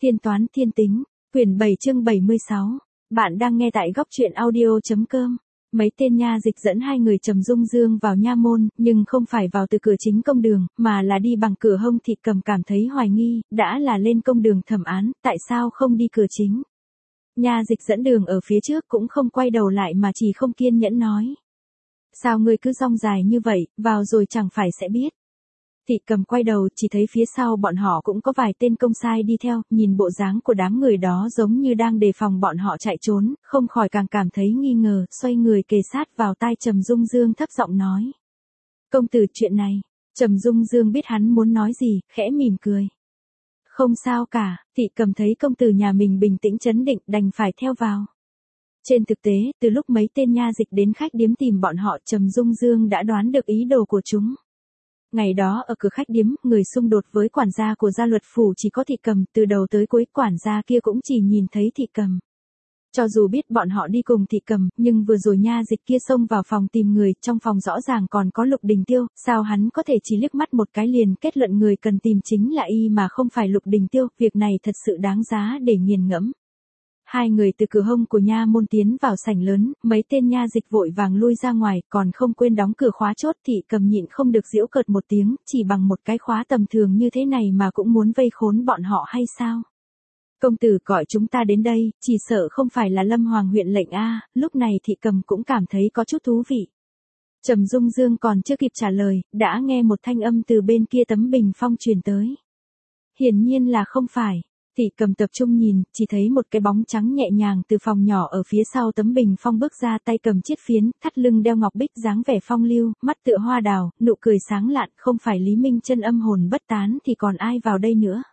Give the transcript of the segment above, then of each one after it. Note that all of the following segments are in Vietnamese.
Thiên toán thiên tính, quyển 7 chương 76. Bạn đang nghe tại góc truyện audio.com. Mấy tên nha dịch dẫn hai người Trầm Dung Dương vào nha môn, nhưng không phải vào từ cửa chính công đường, mà là đi bằng cửa hông. Thị Cầm cảm thấy hoài nghi, đã là lên công đường thẩm án, tại sao không đi cửa chính? Nha dịch dẫn đường ở phía trước cũng không quay đầu lại mà chỉ không kiên nhẫn nói. Sao ngươi cứ rong dài như vậy, vào rồi chẳng phải sẽ biết. Thị Cầm quay đầu chỉ thấy phía sau bọn họ cũng có vài tên công sai đi theo, nhìn bộ dáng của đám người đó giống như đang đề phòng bọn họ chạy trốn, không khỏi càng cảm thấy nghi ngờ, xoay người kề sát vào tai Trầm Dung Dương thấp giọng nói. Công tử, chuyện này. Trầm Dung Dương biết hắn muốn nói gì, khẽ mỉm cười. Không sao cả. Thị Cầm thấy công tử nhà mình bình tĩnh trấn định, đành phải theo vào. Trên thực tế, từ lúc mấy tên nha dịch đến khách điếm tìm bọn họ, Trầm Dung Dương đã đoán được ý đồ của chúng. Ngày đó ở cửa khách điếm, người xung đột với quản gia của gia luật phủ chỉ có Thị Cầm, từ đầu tới cuối quản gia kia cũng chỉ nhìn thấy Thị Cầm. Cho dù biết bọn họ đi cùng Thị Cầm, nhưng vừa rồi nha dịch kia xông vào phòng tìm người, trong phòng rõ ràng còn có Lục Đình Tiêu, sao hắn có thể chỉ liếc mắt một cái liền kết luận người cần tìm chính là y mà không phải Lục Đình Tiêu, việc này thật sự đáng giá để nghiền ngẫm. Hai người từ cửa hông của nha môn tiến vào sảnh lớn, mấy tên nha dịch vội vàng lui ra ngoài, còn không quên đóng cửa khóa chốt. Thị Cầm nhịn không được giễu cợt một tiếng, chỉ bằng một cái khóa tầm thường như thế này mà cũng muốn vây khốn bọn họ hay sao? Công tử gọi chúng ta đến đây, chỉ sợ không phải là Lâm Hoàng huyện lệnh a. Lúc này Thị Cầm cũng cảm thấy có chút thú vị. Trầm Dung Dương còn chưa kịp trả lời, đã nghe một thanh âm từ bên kia tấm bình phong truyền tới. Hiển nhiên là không phải. Thị Cầm tập trung nhìn, chỉ thấy một cái bóng trắng nhẹ nhàng từ phòng nhỏ ở phía sau tấm bình phong bước ra, tay cầm chiếc phiến, thắt lưng đeo ngọc bích, dáng vẻ phong lưu, mắt tựa hoa đào, nụ cười sáng lạn, không phải Lý Minh Chân âm hồn bất tán thì còn ai vào đây nữa?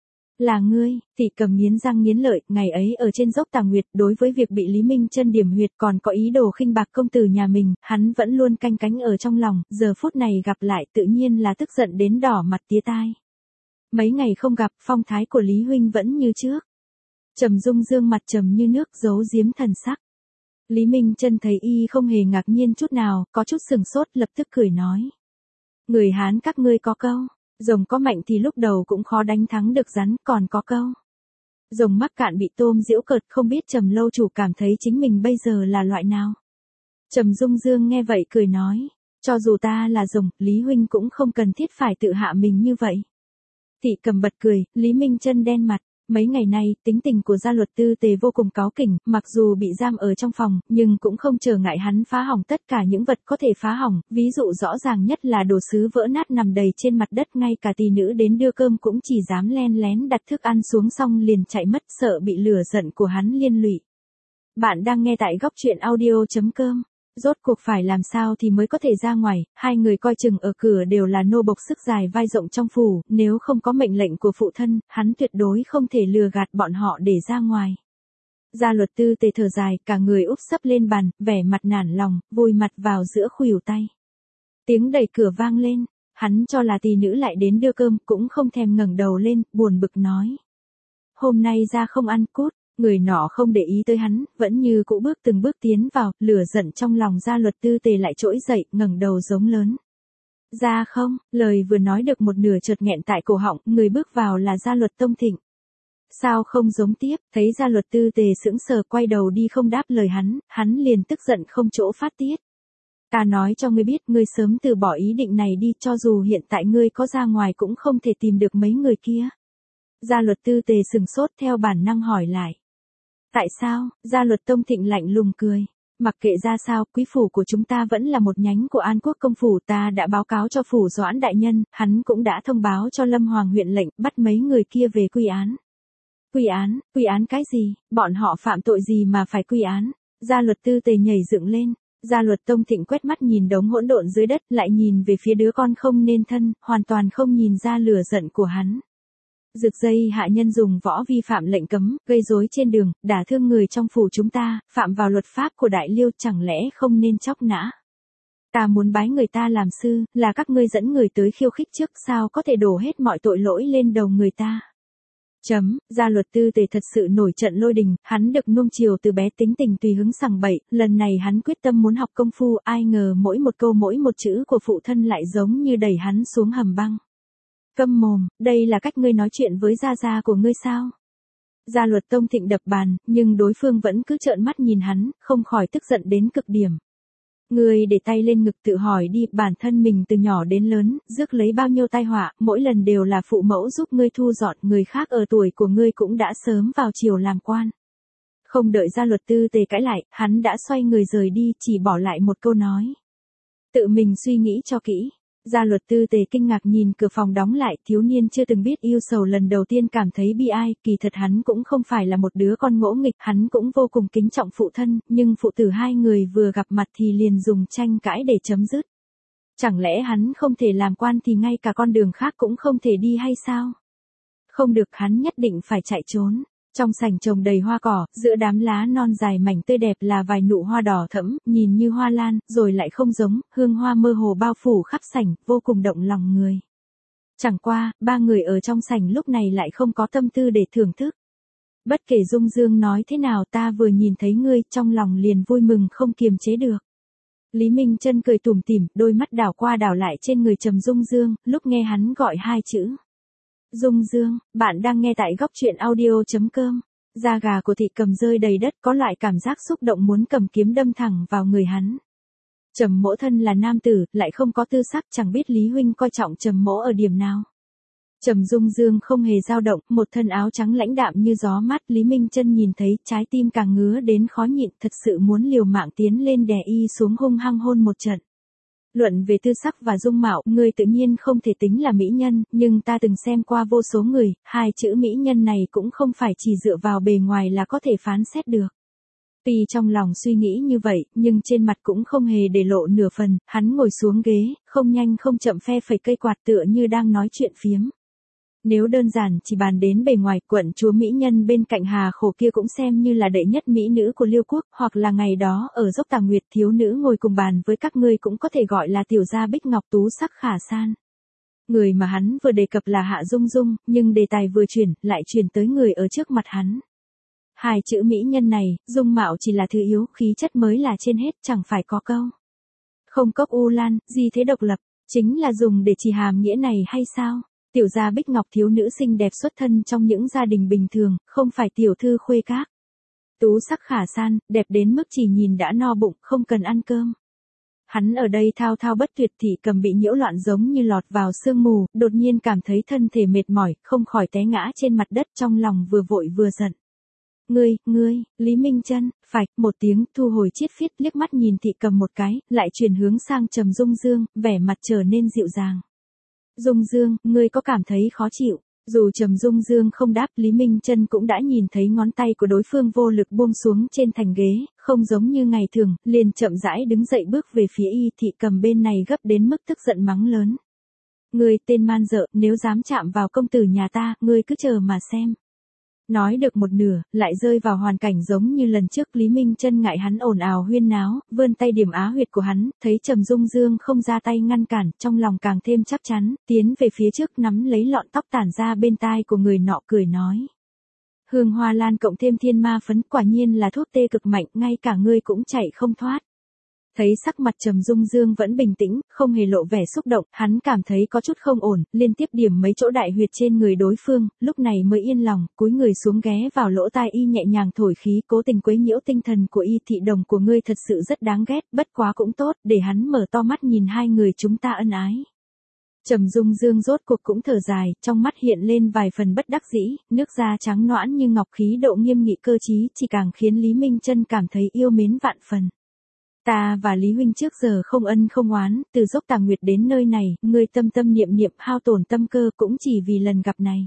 Là ngươi. Thị Cầm nghiến răng nghiến lợi, ngày ấy ở trên dốc Tà Nguyệt, đối với việc bị Lý Minh Chân điểm huyệt còn có ý đồ khinh bạc công tử nhà mình, hắn vẫn luôn canh cánh ở trong lòng, giờ phút này gặp lại tự nhiên là tức giận đến đỏ mặt tía tai. Mấy ngày không gặp, phong thái của Lý huynh vẫn như trước. Trầm Dung Dương mặt trầm như nước, giấu giếm thần sắc. Lý Minh Chân thấy y không hề ngạc nhiên chút nào, có chút sừng sốt, lập tức cười nói. Người Hán các ngươi có câu, rồng có mạnh thì lúc đầu cũng khó đánh thắng được rắn, còn có câu. Rồng mắc cạn bị tôm giễu cợt, không biết Trầm lâu chủ cảm thấy chính mình bây giờ là loại nào. Trầm Dung Dương nghe vậy cười nói. Cho dù ta là rồng, Lý huynh cũng không cần thiết phải tự hạ mình như vậy. Thị Cầm bật cười, Lý Minh Chân đen mặt. Mấy ngày nay, tính tình của gia luật tư tề vô cùng cáu kỉnh, mặc dù bị giam ở trong phòng, nhưng cũng không trở ngại hắn phá hỏng tất cả những vật có thể phá hỏng, ví dụ rõ ràng nhất là đồ sứ vỡ nát nằm đầy trên mặt đất, ngay cả tỷ nữ đến đưa cơm cũng chỉ dám len lén đặt thức ăn xuống xong liền chạy mất, sợ bị lửa giận của hắn liên lụy. Bạn đang nghe tại góc truyện audio.com. Rốt cuộc phải làm sao thì mới có thể ra ngoài, hai người coi chừng ở cửa đều là nô bộc sức dài vai rộng trong phủ, nếu không có mệnh lệnh của phụ thân, hắn tuyệt đối không thể lừa gạt bọn họ để ra ngoài. Gia luật tư tề thở dài, cả người úp sấp lên bàn, vẻ mặt nản lòng, vùi mặt vào giữa khuỷu tay. Tiếng đẩy cửa vang lên, hắn cho là tỷ nữ lại đến đưa cơm, cũng không thèm ngẩng đầu lên, buồn bực nói. Hôm nay ra không ăn, cút. Người nọ không để ý tới hắn, vẫn như cũ từng bước tiến vào, lửa giận trong lòng gia luật tư tề lại trỗi dậy, ngẩng đầu giống lớn. Ra không, lời vừa nói được một nửa chợt nghẹn tại cổ họng, người bước vào là gia luật Tông Thịnh. Sao không giống tiếp, thấy gia luật tư tề sững sờ quay đầu đi không đáp lời hắn liền tức giận không chỗ phát tiết. Ta nói cho ngươi biết, ngươi sớm từ bỏ ý định này đi, cho dù hiện tại ngươi có ra ngoài cũng không thể tìm được mấy người kia. Gia luật tư tề sừng sốt theo bản năng hỏi lại. Tại sao? Gia luật Tông Thịnh lạnh lùng cười. Mặc kệ ra sao, quý phủ của chúng ta vẫn là một nhánh của An Quốc công phủ, ta đã báo cáo cho phủ Doãn đại nhân, hắn cũng đã thông báo cho Lâm Hoàng huyện lệnh, bắt mấy người kia về quy án. Quy án cái gì? Bọn họ phạm tội gì mà phải quy án? Gia luật tư tề nhảy dựng lên. Gia luật Tông Thịnh quét mắt nhìn đống hỗn độn dưới đất, lại nhìn về phía đứa con không nên thân, hoàn toàn không nhìn ra lửa giận của hắn. Rực dây hạ nhân dùng võ vi phạm lệnh cấm, gây rối trên đường, đả thương người trong phủ chúng ta, phạm vào luật pháp của Đại Liêu, chẳng lẽ không nên chóc nã. Ta muốn bái người ta làm sư, là các ngươi dẫn người tới khiêu khích trước, sao có thể đổ hết mọi tội lỗi lên đầu người ta. Gia luật tư tề thật sự nổi trận lôi đình, hắn được nuông chiều từ bé, tính tình tùy hứng sằng bậy, lần này hắn quyết tâm muốn học công phu, ai ngờ mỗi một câu mỗi một chữ của phụ thân lại giống như đẩy hắn xuống hầm băng. Câm mồm, đây là cách ngươi nói chuyện với gia gia của ngươi sao? Gia Luật Tông Thịnh đập bàn, nhưng đối phương vẫn cứ trợn mắt nhìn hắn, không khỏi tức giận đến cực điểm. Ngươi để tay lên ngực tự hỏi đi, bản thân mình từ nhỏ đến lớn, rước lấy bao nhiêu tai họa, mỗi lần đều là phụ mẫu giúp ngươi thu dọn, người khác ở tuổi của ngươi cũng đã sớm vào triều làm quan. Không đợi Gia Luật Tư Tề cãi lại, hắn đã xoay người rời đi, chỉ bỏ lại một câu nói. Tự mình suy nghĩ cho kỹ. Gia Luật Tư Tề kinh ngạc nhìn cửa phòng đóng lại, thiếu niên chưa từng biết yêu sầu lần đầu tiên cảm thấy bi ai, kỳ thật hắn cũng không phải là một đứa con ngỗ nghịch, hắn cũng vô cùng kính trọng phụ thân, nhưng phụ tử hai người vừa gặp mặt thì liền dùng tranh cãi để chấm dứt. Chẳng lẽ hắn không thể làm quan thì ngay cả con đường khác cũng không thể đi hay sao? Không được, hắn nhất định phải chạy trốn. Trong sảnh trồng đầy hoa cỏ, giữa đám lá non dài mảnh tươi đẹp là vài nụ hoa đỏ thẫm, nhìn như hoa lan, rồi lại không giống, hương hoa mơ hồ bao phủ khắp sảnh, vô cùng động lòng người. Chẳng qua, ba người ở trong sảnh lúc này lại không có tâm tư để thưởng thức. Bất kể Dung Dương nói thế nào, ta vừa nhìn thấy ngươi, trong lòng liền vui mừng không kiềm chế được. Lý Minh Chân cười tủm tỉm, đôi mắt đảo qua đảo lại trên người Trầm Dung Dương, lúc nghe hắn gọi hai chữ. Dung Dương, bạn đang nghe tại góc truyện audio.com. Da gà của Thị Cầm rơi đầy đất, có loại cảm giác xúc động muốn cầm kiếm đâm thẳng vào người hắn. Trầm Mỗ thân là nam tử, lại không có tư sắc, chẳng biết Lý huynh coi trọng Trầm Mỗ ở điểm nào. Trầm Dung Dương không hề dao động, một thân áo trắng lãnh đạm như gió mát, Lý Minh Chân nhìn thấy, trái tim càng ngứa đến khó nhịn, thật sự muốn liều mạng tiến lên đè y xuống hung hăng hôn một trận. Luận về tư sắc và dung mạo, ngươi tự nhiên không thể tính là mỹ nhân, nhưng ta từng xem qua vô số người, hai chữ mỹ nhân này cũng không phải chỉ dựa vào bề ngoài là có thể phán xét được. Tuy trong lòng suy nghĩ như vậy, nhưng trên mặt cũng không hề để lộ nửa phần, hắn ngồi xuống ghế, không nhanh không chậm phe phẩy cây quạt tựa như đang nói chuyện phiếm. Nếu đơn giản chỉ bàn đến bề ngoài, quận chúa mỹ nhân bên cạnh Hà Khổ kia cũng xem như là đệ nhất mỹ nữ của Liêu quốc, hoặc là ngày đó ở dốc Tà Nguyệt thiếu nữ ngồi cùng bàn với các ngươi cũng có thể gọi là tiểu gia bích ngọc tú sắc khả san. Người mà hắn vừa đề cập là Hạ Dung Dung, nhưng đề tài vừa chuyển, lại chuyển tới người ở trước mặt hắn. Hai chữ mỹ nhân này, dung mạo chỉ là thứ yếu, khí chất mới là trên hết, chẳng phải có câu. Không cốc u lan, gì thế độc lập, chính là dùng để chỉ hàm nghĩa này hay sao? Tiểu gia bích ngọc thiếu nữ xinh đẹp xuất thân trong những gia đình bình thường, không phải tiểu thư khuê các. Tú sắc khả san, đẹp đến mức chỉ nhìn đã no bụng, không cần ăn cơm. Hắn ở đây thao thao bất tuyệt, Thị Cầm bị nhiễu loạn giống như lọt vào sương mù, đột nhiên cảm thấy thân thể mệt mỏi, không khỏi té ngã trên mặt đất, trong lòng vừa vội vừa giận. Ngươi, Lý Minh Chân, phải, một tiếng, thu hồi chiết phiết, liếc mắt nhìn Thị Cầm một cái, lại chuyển hướng sang Trầm Dung Dương, vẻ mặt trở nên dịu dàng. Dung Dương, ngươi có cảm thấy khó chịu? Dù Trầm Dung Dương không đáp, Lý Minh Chân cũng đã nhìn thấy ngón tay của đối phương vô lực buông xuống trên thành ghế, không giống như ngày thường, liền chậm rãi đứng dậy bước về phía y. Thị Cầm bên này gấp đến mức tức giận mắng lớn. Ngươi tên man dợ, nếu dám chạm vào công tử nhà ta, ngươi cứ chờ mà xem. Nói được một nửa, lại rơi vào hoàn cảnh giống như lần trước. Lý Minh Chân ngại hắn ồn ào huyên náo, vươn tay điểm á huyệt của hắn, thấy Trầm Dung Dương không ra tay ngăn cản, trong lòng càng thêm chắc chắn, tiến về phía trước nắm lấy lọn tóc tản ra bên tai của người nọ cười nói. Hương hoa lan cộng thêm thiên ma phấn, quả nhiên là thuốc tê cực mạnh, ngay cả ngươi cũng chạy không thoát. Thấy sắc mặt Trầm Dung Dương vẫn bình tĩnh, không hề lộ vẻ xúc động, hắn cảm thấy có chút không ổn, liên tiếp điểm mấy chỗ đại huyệt trên người đối phương, lúc này mới yên lòng, cúi người xuống ghé vào lỗ tai y nhẹ nhàng thổi khí, cố tình quấy nhiễu tinh thần của y. Thị đồng của ngươi thật sự rất đáng ghét, bất quá cũng tốt, để hắn mở to mắt nhìn hai người chúng ta ân ái. Trầm Dung Dương rốt cuộc cũng thở dài, trong mắt hiện lên vài phần bất đắc dĩ, nước da trắng nõn như ngọc, khí độ nghiêm nghị cơ trí, chỉ càng khiến Lý Minh Chân cảm thấy yêu mến vạn phần. Ta và Lý huynh trước giờ không ân không oán, từ dốc Tà Nguyệt đến nơi này, ngươi tâm tâm niệm niệm hao tổn tâm cơ cũng chỉ vì lần gặp này.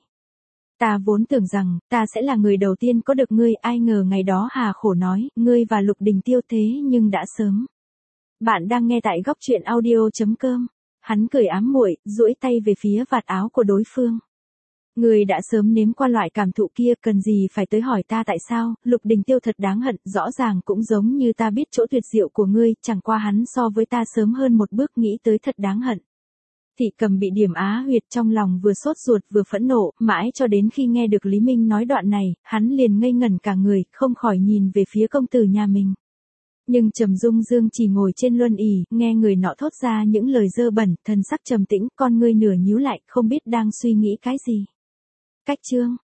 Ta vốn tưởng rằng, ta sẽ là người đầu tiên có được ngươi, ai ngờ ngày đó Hà Khổ nói, ngươi và Lục Đình Tiêu thế nhưng đã sớm. Bạn đang nghe tại góc truyện audio.com. Hắn cười ám muội, duỗi tay về phía vạt áo của đối phương. Ngươi đã sớm nếm qua loại cảm thụ kia, cần gì phải tới hỏi ta tại sao? Lục Đình Tiêu thật đáng hận, rõ ràng cũng giống như ta biết chỗ tuyệt diệu của ngươi, chẳng qua hắn so với ta sớm hơn một bước, nghĩ tới thật đáng hận. Thị Cầm bị điểm á huyệt, trong lòng vừa sốt ruột vừa phẫn nộ, mãi cho đến khi nghe được Lý Minh nói đoạn này, hắn liền ngây ngẩn cả người, không khỏi nhìn về phía công tử nhà mình. Nhưng Trầm Dung Dương chỉ ngồi trên luân ỷ, nghe người nọ thốt ra những lời dơ bẩn, thần sắc trầm tĩnh, con ngươi nửa nhíu lại, không biết đang suy nghĩ cái gì. Cách chương